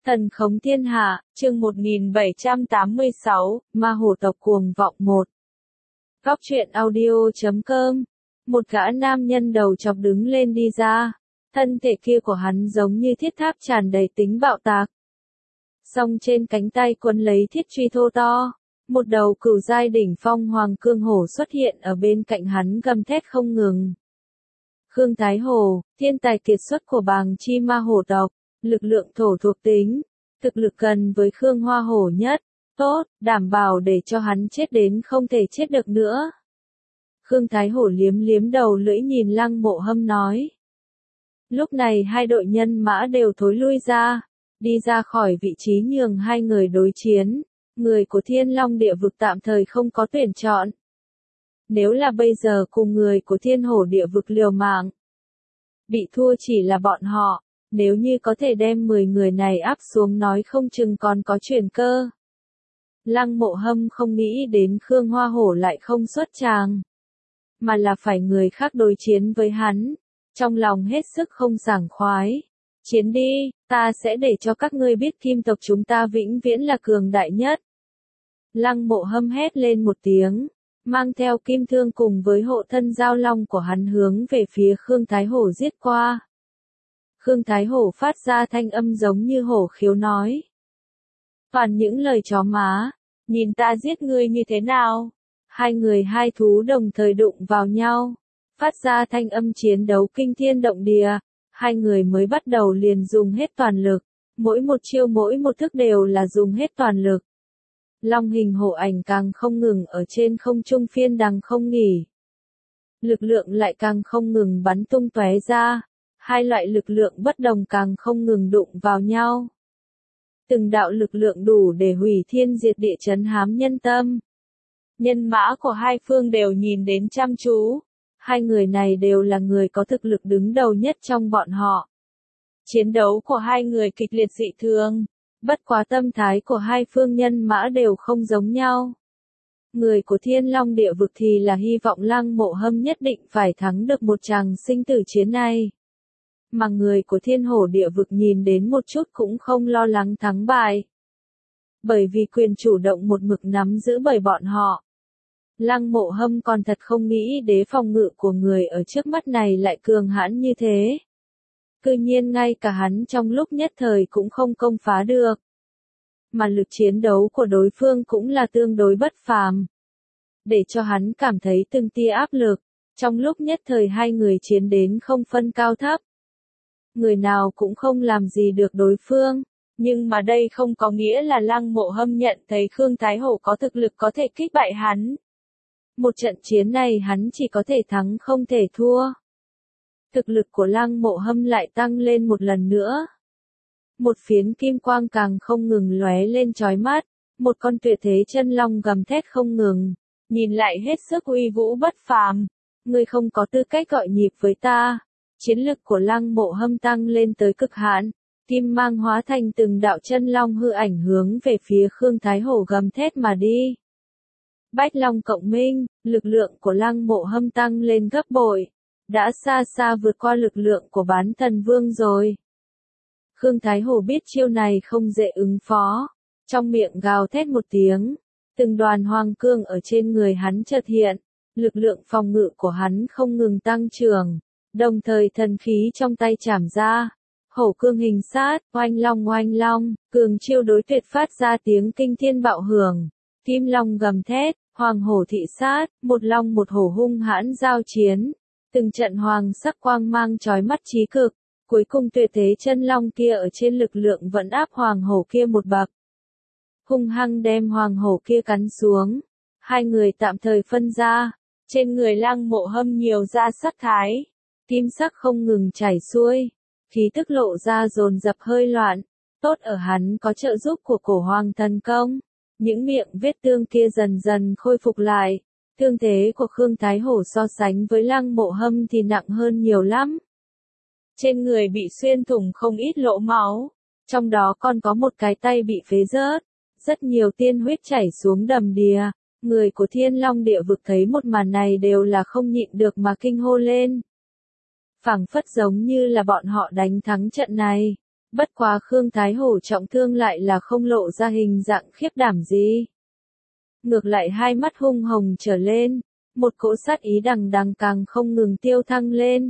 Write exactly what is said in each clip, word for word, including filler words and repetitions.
Thần khống thiên hạ, chương một nghìn bảy trăm tám mươi sáu, Ma hổ tộc cuồng vọng một. Góc truyện audio chấm com. Một gã nam nhân đầu chọc đứng lên đi ra. Thân thể kia của hắn giống như thiết tháp tràn đầy tính bạo tạc. Song trên cánh tay quấn lấy thiết truy thô to. Một đầu cửu giai đỉnh phong hoàng cương hổ xuất hiện ở bên cạnh hắn gầm thét không ngừng. Khương Thái Hổ, thiên tài kiệt xuất của bàng chi ma hổ tộc. Lực lượng thổ thuộc tính, thực lực gần với Khương Hoa Hổ nhất, tốt, đảm bảo để cho hắn chết đến không thể chết được nữa. Khương Thái Hổ liếm liếm đầu lưỡi nhìn Lăng Mộ Hâm nói. Lúc này hai đội nhân mã đều thối lui ra, đi ra khỏi vị trí nhường hai người đối chiến, người của Thiên Long địa vực tạm thời không có tuyển chọn. Nếu là bây giờ cùng người của Thiên Hổ địa vực liều mạng, bị thua chỉ là bọn họ. Nếu như có thể đem mười người này áp xuống nói không chừng còn có chuyển cơ. Lăng Mộ Hâm không nghĩ đến Khương Hoa Hổ lại không xuất tràng, mà là phải người khác đối chiến với hắn. Trong lòng hết sức không sảng khoái. Chiến đi, ta sẽ để cho các ngươi biết kim tộc chúng ta vĩnh viễn là cường đại nhất. Lăng Mộ Hâm hét lên một tiếng, mang theo kim thương cùng với hộ thân giao long của hắn hướng về phía Khương Thái Hổ giết qua. Khương Thái Hổ phát ra thanh âm giống như hổ khiếu nói. Toàn những lời chó má, nhìn ta giết ngươi như thế nào? Hai người hai thú đồng thời đụng vào nhau, phát ra thanh âm chiến đấu kinh thiên động địa, hai người mới bắt đầu liền dùng hết toàn lực, mỗi một chiêu mỗi một thức đều là dùng hết toàn lực. Long hình hổ ảnh càng không ngừng ở trên không trung phiên đằng không nghỉ. Lực lượng lại càng không ngừng bắn tung tóe ra. Hai loại lực lượng bất đồng càng không ngừng đụng vào nhau. Từng đạo lực lượng đủ để hủy thiên diệt địa chấn hám nhân tâm. Nhân mã của hai phương đều nhìn đến chăm chú. Hai người này đều là người có thực lực đứng đầu nhất trong bọn họ. Chiến đấu của hai người kịch liệt dị thường. Bất quá tâm thái của hai phương nhân mã đều không giống nhau. Người của Thiên Long địa vực thì là hy vọng Lăng Mộ Hâm nhất định phải thắng được một tràng sinh tử chiến này. Mà người của Thiên Hổ địa vực nhìn đến một chút cũng không lo lắng thắng bại. Bởi vì quyền chủ động một mực nắm giữ bởi bọn họ. Lăng Mộ Hâm còn thật không nghĩ đế phòng ngự của người ở trước mắt này lại cường hãn như thế. Cư nhiên ngay cả hắn trong lúc nhất thời cũng không công phá được. Mà lực chiến đấu của đối phương cũng là tương đối bất phàm. Để cho hắn cảm thấy từng tia áp lực, trong lúc nhất thời hai người chiến đến không phân cao thấp. Người nào cũng không làm gì được đối phương, nhưng mà đây không có nghĩa là Lăng Mộ Hâm nhận thấy Khương Thái Hổ có thực lực có thể kích bại hắn. Một trận chiến này hắn chỉ có thể thắng không thể thua. Thực lực của Lăng Mộ Hâm lại tăng lên một lần nữa. Một phiến kim quang càng không ngừng lóe lên chói mắt, một con tuyệt thế chân long gầm thét không ngừng, nhìn lại hết sức uy vũ bất phàm. Ngươi không có tư cách gọi nhịp với ta. Chiến lực của Lăng Mộ Hâm tăng lên tới cực hạn, kim mang hóa thành từng đạo chân long hư ảnh hướng về phía Khương Thái Hổ gầm thét mà đi. Bách Long cộng minh, lực lượng của Lăng Mộ Hâm tăng lên gấp bội, đã xa xa vượt qua lực lượng của Bán Thần Vương rồi. Khương Thái Hổ biết chiêu này không dễ ứng phó, trong miệng gào thét một tiếng, từng đoàn hoàng cương ở trên người hắn chợt hiện, lực lượng phòng ngự của hắn không ngừng tăng trưởng. Đồng thời thần khí trong tay chảm ra, hổ cương hình sát, oanh long oanh long, cường chiêu đối tuyệt phát ra tiếng kinh thiên bạo hưởng, kim long gầm thét, hoàng hổ thị sát, một long một hổ hung hãn giao chiến, từng trận hoàng sắc quang mang chói mắt chí cực, cuối cùng tuyệt thế chân long kia ở trên lực lượng vẫn áp hoàng hổ kia một bậc. Hung hăng đem hoàng hổ kia cắn xuống, hai người tạm thời phân ra, trên người Lăng Mộ Hâm nhiều ra sắc thái. Kim sắc không ngừng chảy xuôi, khí tức lộ ra dồn dập hơi loạn, tốt ở hắn có trợ giúp của cổ hoàng thần công, những miệng vết thương kia dần dần khôi phục lại, thương thế của Khương Thái Hổ so sánh với Lăng Mộ Hâm thì nặng hơn nhiều lắm. Trên người bị xuyên thủng không ít lỗ máu, trong đó còn có một cái tay bị phế rớt, rất nhiều tiên huyết chảy xuống đầm đìa, người của Thiên Long địa vực thấy một màn này đều là không nhịn được mà kinh hô lên. Phảng phất giống như là bọn họ đánh thắng trận này, Bất quá Khương Thái Hổ trọng thương lại là không lộ ra hình dạng khiếp đảm gì. Ngược lại hai mắt hung hồng trở lên, một cỗ sát ý đằng đằng càng không ngừng tiêu thăng lên.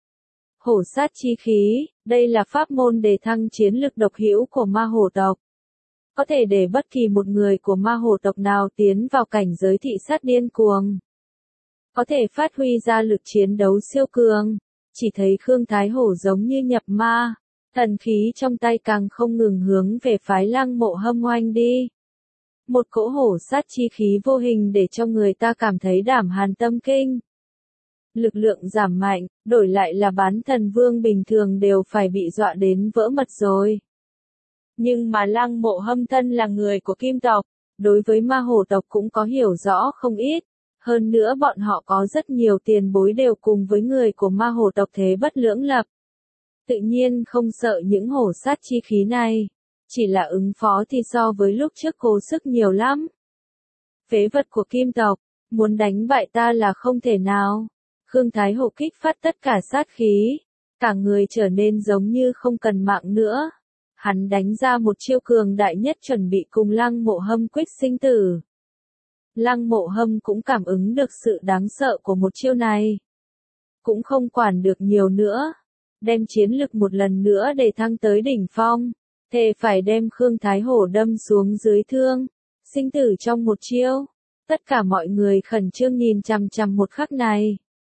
Hổ sát chi khí, đây là pháp môn đề thăng chiến lực độc hữu của ma hổ tộc. Có thể để bất kỳ một người của ma hổ tộc nào tiến vào cảnh giới thị sát điên cuồng. Có thể phát huy ra lực chiến đấu siêu cường, chỉ thấy Khương Thái Hổ giống như nhập ma, thần khí trong tay càng không ngừng hướng về phái Lăng Mộ Hâm oanh đi. Một cỗ hổ sát chi khí vô hình để cho người ta cảm thấy đảm hàn tâm kinh. Lực lượng giảm mạnh, đổi lại là bán thần vương bình thường đều phải bị dọa đến vỡ mật rồi. Nhưng mà Lăng Mộ Hâm thân là người của Kim tộc, đối với ma hổ tộc cũng có hiểu rõ không ít. Hơn nữa bọn họ có rất nhiều tiền bối đều cùng với người của ma hổ tộc thế bất lưỡng lập. Tự nhiên không sợ những hổ sát chi khí này. Chỉ là ứng phó thì so với lúc trước cố sức nhiều lắm. Phế vật của Kim tộc, muốn đánh bại ta là không thể nào. Khương Thái Hổ kích phát tất cả sát khí. Cả người trở nên giống như không cần mạng nữa. Hắn đánh ra một chiêu cường đại nhất chuẩn bị cùng Lăng Mộ Hâm quyết sinh tử. Lăng Mộ Hâm cũng cảm ứng được sự đáng sợ của một chiêu này. Cũng không quản được nhiều nữa. Đem chiến lực một lần nữa để thăng tới đỉnh phong. Thề phải đem Khương Thái Hổ đâm xuống dưới thương. Sinh tử trong một chiêu. Tất cả mọi người khẩn trương nhìn chằm chằm một khắc này.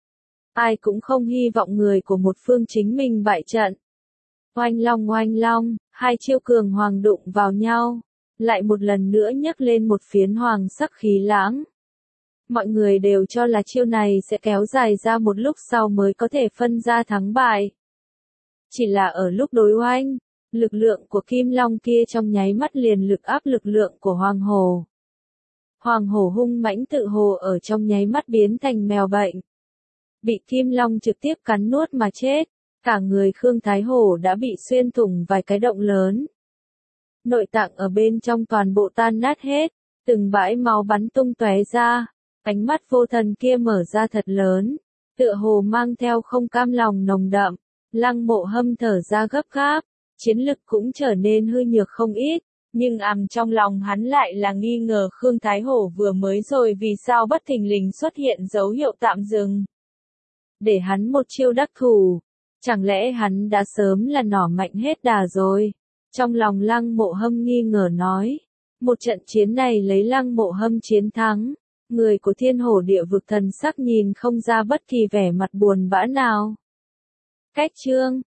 Ai cũng không hy vọng người của một phương chính mình bại trận. Oanh long oanh long, hai chiêu cường hoàng đụng vào nhau. Lại một lần nữa nhấc lên một phiến hoàng sắc khí lãng. Mọi người đều cho là chiêu này sẽ kéo dài ra một lúc sau mới có thể phân ra thắng bại. Chỉ là ở lúc đối oanh, lực lượng của Kim Long kia trong nháy mắt liền lực áp lực lượng của Hoàng Hổ. Hoàng Hổ hung mãnh tự hồ ở trong nháy mắt biến thành mèo bệnh. Bị Kim Long trực tiếp cắn nuốt mà chết, cả người Khương Thái Hổ đã bị xuyên thủng vài cái động lớn. Nội tạng ở bên trong toàn bộ tan nát hết, từng bãi máu bắn tung tóe ra, ánh mắt vô thần kia mở ra thật lớn, tựa hồ mang theo không cam lòng nồng đậm. Lăng Mộ Hâm thở ra gấp gáp, chiến lực cũng trở nên hư nhược không ít, nhưng ằm trong lòng hắn lại là nghi ngờ Khương Thái Hổ vừa mới rồi vì sao bất thình lình xuất hiện dấu hiệu tạm dừng. Để hắn một chiêu đắc thủ, chẳng lẽ hắn đã sớm là nỏ mạnh hết đà rồi? Trong lòng Lăng Mộ Hâm nghi ngờ nói, một trận chiến này lấy Lăng Mộ Hâm chiến thắng, người của Thiên Hổ Địa Vực thần sắc nhìn không ra bất kỳ vẻ mặt buồn bã nào. Cách chương